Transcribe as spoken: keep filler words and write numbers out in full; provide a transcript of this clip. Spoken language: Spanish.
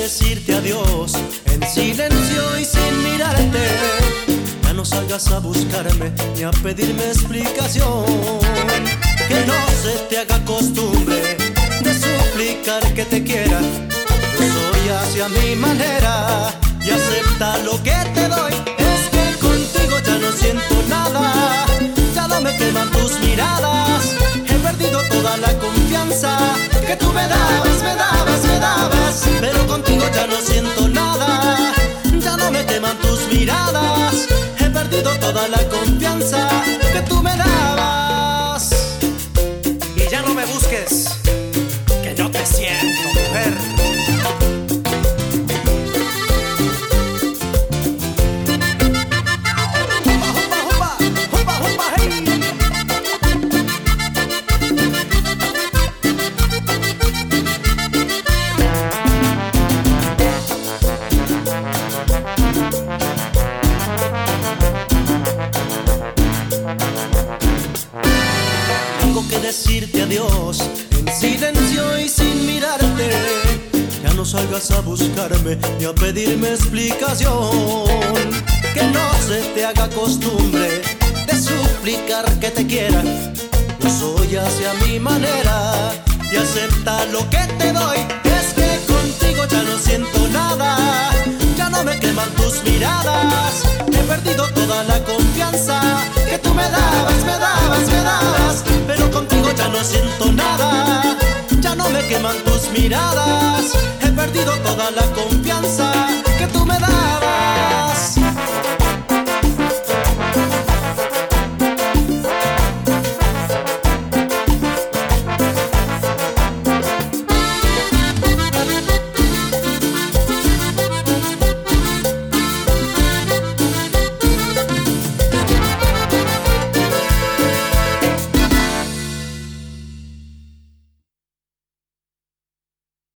decirte adiós en silencio y sin mirarte. Ya no salgas a buscarme ni a pedirme explicación. Que no se te haga costumbre de suplicar que te quiera. Yo soy hacia mi manera y acepta lo que te doy. Es que contigo ya no siento nada, ya no me queman tus miradas. He perdido toda la confianza que tú me dabas, me dabas, me dabas. Pero contigo ya no siento nada, ya no me queman tus miradas. He perdido toda la confianza que tú me dabas. Y ya no me busques, que yo te siento, mujer. Tengo que decirte adiós en silencio y sin mirarte. Ya no salgas a buscarme ni a pedirme explicación. Que no se te haga costumbre de suplicar que te quiera. Yo soy hacia mi manera y acepta lo que te doy. Es que contigo ya no siento nada, ya no me queman tus miradas. He perdido toda la confianza que tú me dabas, me dabas, me dabas. Pero contigo ya no siento nada, ya no me queman tus miradas. He perdido toda la confianza